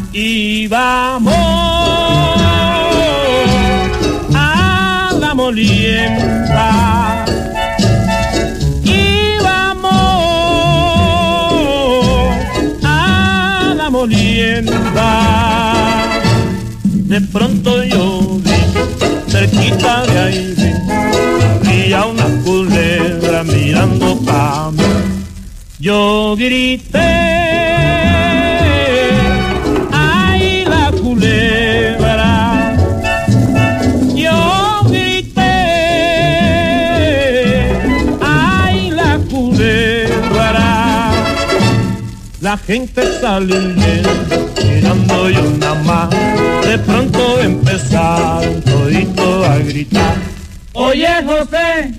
y vamos a la molienda. Y vamos a la molienda. De pronto yo vi, cerquita de ahí vi a una culebra mirando pa' mí. Yo grité, ¡ay, la culebra! Yo grité, ¡ay, la culebra! La gente salió mirando yo nada más. De pronto empezaron toditos a gritar. Oye José,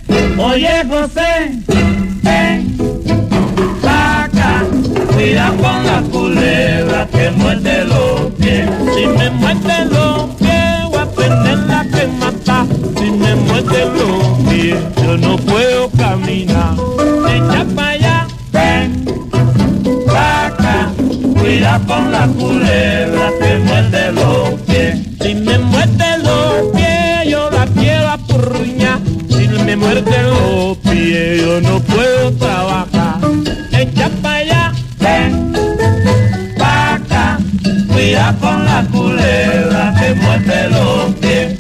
ven pa' acá, cuida con la culebra que muerde los pies. Si me muerde los pies voy a tenerla que matar. Si me muerde los pies yo no puedo caminar. Echa pa' allá, ven pa' acá, cuida con la culebra que muerde los pies. Si me muerde los pies yo la quiero apurruñar. Si me muerde los pies yo no puedo trabajar. Echa pa' allá, ven pa' acá, cuida con la culebra que muerde los pies.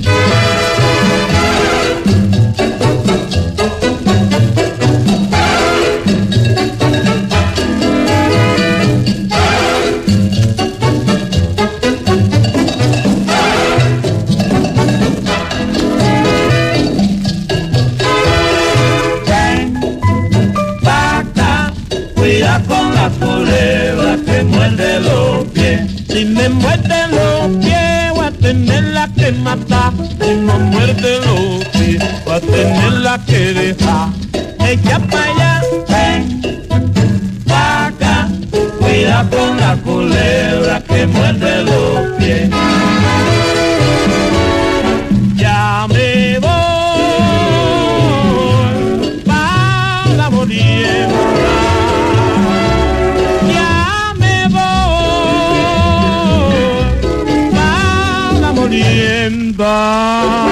Cuida con la culebra que muerde los pies. Si me muerde los pies voy a tenerla que matar. Si me muerde los pies voy a tenerla que dejar. Echa pa' allá, ven pa' acá, cuida con la culebra que muerde los pies. Ya me voy pa' la molienda. Molienda.